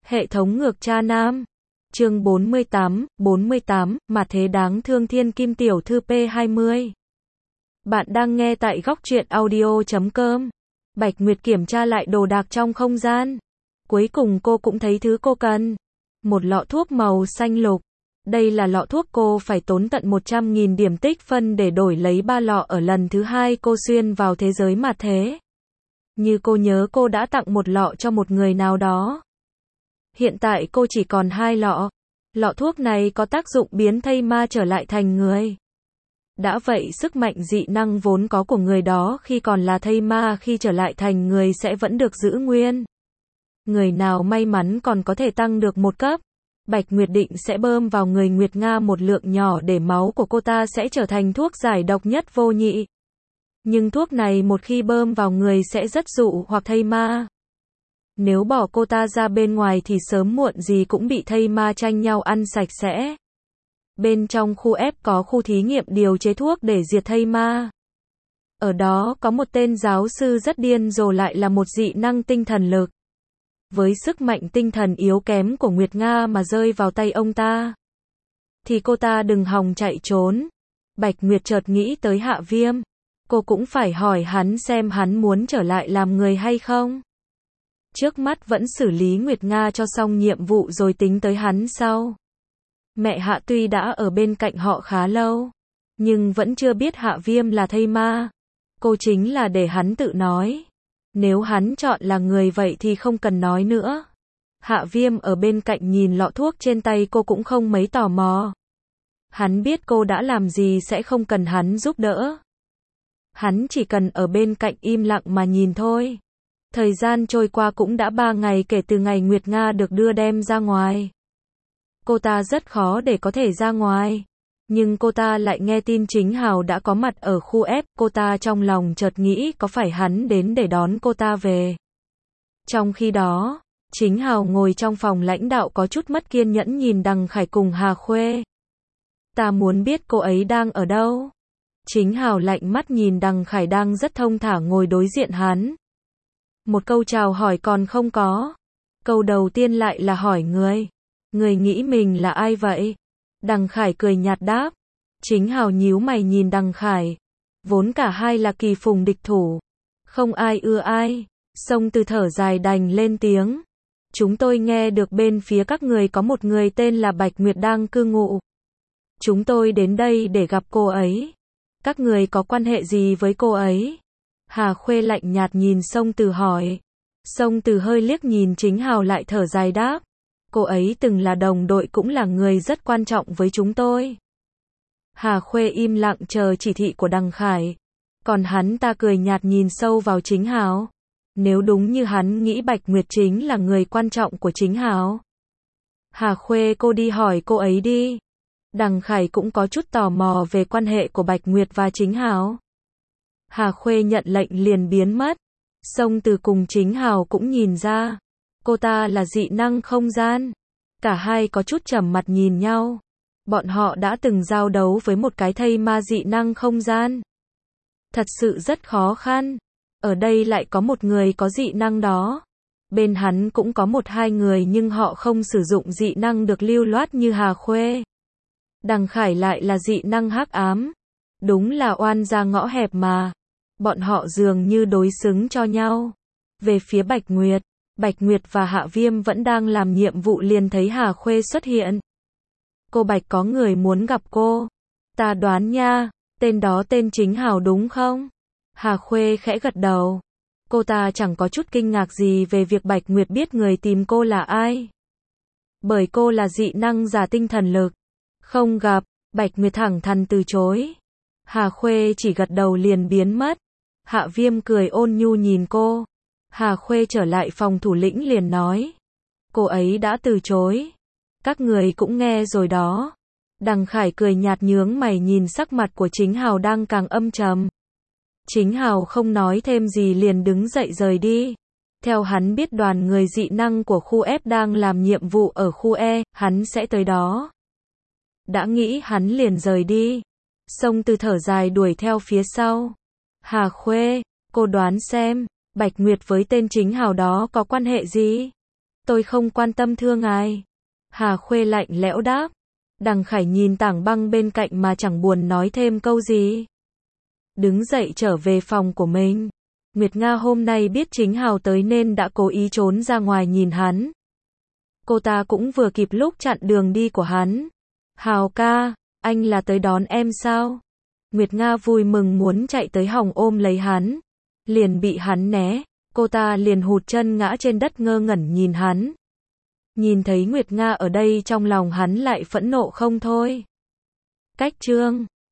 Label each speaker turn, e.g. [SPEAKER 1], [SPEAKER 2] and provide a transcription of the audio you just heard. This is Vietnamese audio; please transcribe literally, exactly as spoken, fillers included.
[SPEAKER 1] Hệ thống ngược cha nam. Chương bốn mươi tám, bốn mươi tám, mà thế đáng thương thiên kim tiểu thư P hai mươi. Bạn đang nghe tại góc truyện audio chấm com. Bạch Nguyệt kiểm tra lại đồ đạc trong không gian. Cuối cùng cô cũng thấy thứ cô cần. Một lọ thuốc màu xanh lục. Đây là lọ thuốc cô phải tốn tận một trăm nghìn điểm tích phân để đổi lấy ba lọ ở lần thứ hai cô xuyên vào thế giới mà thế. Như cô nhớ cô đã tặng một lọ cho một người nào đó. Hiện tại cô chỉ còn hai lọ. Lọ thuốc này có tác dụng biến thây ma trở lại thành người. Đã vậy sức mạnh dị năng vốn có của người đó khi còn là thây ma khi trở lại thành người sẽ vẫn được giữ nguyên. Người nào may mắn còn có thể tăng được một cấp. Bạch Nguyệt định sẽ bơm vào người Nguyệt Nga một lượng nhỏ để máu của cô ta sẽ trở thành thuốc giải độc nhất vô nhị. Nhưng thuốc này một khi bơm vào người sẽ rất dụ hoặc thây ma. Nếu bỏ cô ta ra bên ngoài thì sớm muộn gì cũng bị thây ma tranh nhau ăn sạch sẽ. Bên trong khu ép có khu thí nghiệm điều chế thuốc để diệt thây ma. Ở đó có một tên giáo sư rất điên rồ lại là một dị năng tinh thần lực. Với sức mạnh tinh thần yếu kém của Nguyệt Nga mà rơi vào tay ông ta, thì cô ta đừng hòng chạy trốn. Bạch Nguyệt chợt nghĩ tới Hạ Viêm. Cô cũng phải hỏi hắn xem hắn muốn trở lại làm người hay không. Trước mắt vẫn xử lý Nguyệt Nga cho xong nhiệm vụ rồi tính tới hắn sau. Mẹ Hạ tuy đã ở bên cạnh họ khá lâu, nhưng vẫn chưa biết Hạ Viêm là thây ma. Cô chính là để hắn tự nói. Nếu hắn chọn là người vậy thì không cần nói nữa. Hạ Viêm ở bên cạnh nhìn lọ thuốc trên tay cô cũng không mấy tò mò. Hắn biết cô đã làm gì sẽ không cần hắn giúp đỡ. Hắn chỉ cần ở bên cạnh im lặng mà nhìn thôi. Thời gian trôi qua cũng đã ba ngày kể từ ngày Nguyệt Nga được đưa đem ra ngoài. Cô ta rất khó để có thể ra ngoài. Nhưng cô ta lại nghe tin Chính Hào đã có mặt ở khu ép. Cô ta trong lòng chợt nghĩ có phải hắn đến để đón cô ta về. Trong khi đó, Chính Hào ngồi trong phòng lãnh đạo có chút mất kiên nhẫn nhìn Đằng Khải cùng Hà Khuê. Ta muốn biết cô ấy đang ở đâu. Chính Hào lạnh mắt nhìn Đằng Khải đang rất thông thả ngồi đối diện hắn. Một câu chào hỏi còn không có. Câu đầu tiên lại là hỏi người. Người nghĩ mình là ai vậy? Đằng Khải cười nhạt đáp. Chính Hào nhíu mày nhìn Đằng Khải. Vốn cả hai là kỳ phùng địch thủ. Không ai ưa ai. Song Từ thở dài đành lên tiếng. Chúng tôi nghe được bên phía các người có một người tên là Bạch Nguyệt đang cư ngụ. Chúng tôi đến đây để gặp cô ấy. Các người có quan hệ gì với cô ấy? Hà Khuê lạnh nhạt nhìn Song Từ hỏi. Song Từ hơi liếc nhìn Chính Hào lại thở dài đáp. Cô ấy từng là đồng đội cũng là người rất quan trọng với chúng tôi. Hà Khuê im lặng chờ chỉ thị của Đằng Khải. Còn hắn ta cười nhạt nhìn sâu vào Chính Hào. Nếu đúng như hắn nghĩ Bạch Nguyệt chính là người quan trọng của Chính Hào. Hà Khuê cô đi hỏi cô ấy đi. Đằng Khải cũng có chút tò mò về quan hệ của Bạch Nguyệt và Chính Hào. Hà Khuê nhận lệnh liền biến mất. Song Từ cùng Chính Hào cũng nhìn ra. Cô ta là dị năng không gian. Cả hai có chút trầm mặt nhìn nhau. Bọn họ đã từng giao đấu với một cái thây ma dị năng không gian. Thật sự rất khó khăn. Ở đây lại có một người có dị năng đó. Bên hắn cũng có một hai người nhưng họ không sử dụng dị năng được lưu loát như Hà Khuê. Đằng Khải lại là dị năng hắc ám. Đúng là oan ra ngõ hẹp mà. Bọn họ dường như đối xứng cho nhau. Về phía Bạch Nguyệt, Bạch Nguyệt và Hạ Viêm vẫn đang làm nhiệm vụ liền thấy Hà Khuê xuất hiện. Cô Bạch có người muốn gặp cô. Ta đoán nha, tên đó tên Chính Hào đúng không? Hà Khuê khẽ gật đầu. Cô ta chẳng có chút kinh ngạc gì về việc Bạch Nguyệt biết người tìm cô là ai. Bởi cô là dị năng giả tinh thần lực. Không gặp, Bạch Nguyệt thẳng thắn từ chối. Hà Khuê chỉ gật đầu liền biến mất. Hạ Viêm cười ôn nhu nhìn cô. Hà Khuê trở lại phòng thủ lĩnh liền nói. Cô ấy đã từ chối. Các người cũng nghe rồi đó. Đằng Khải cười nhạt nhướng mày nhìn sắc mặt của Chính Hào đang càng âm trầm. Chính Hào không nói thêm gì liền đứng dậy rời đi. Theo hắn biết đoàn người dị năng của khu F đang làm nhiệm vụ ở khu E, hắn sẽ tới đó. Đã nghĩ hắn liền rời đi. Song Từ thở dài đuổi theo phía sau. Hà Khuê, cô đoán xem, Bạch Nguyệt với tên Chính Hào đó có quan hệ gì? Tôi không quan tâm thưa ngài. Hà Khuê lạnh lẽo đáp. Đằng Khải nhìn tảng băng bên cạnh mà chẳng buồn nói thêm câu gì. Đứng dậy trở về phòng của mình. Nguyệt Nga hôm nay biết Chính Hào tới nên đã cố ý trốn ra ngoài nhìn hắn. Cô ta cũng vừa kịp lúc chặn đường đi của hắn. Hào ca, anh là tới đón em sao? Nguyệt Nga vui mừng muốn chạy tới hòng ôm lấy hắn. Liền bị hắn né. Cô ta liền hụt chân ngã trên đất ngơ ngẩn nhìn hắn. Nhìn thấy Nguyệt Nga ở đây trong lòng hắn lại phẫn nộ không thôi. Cách chương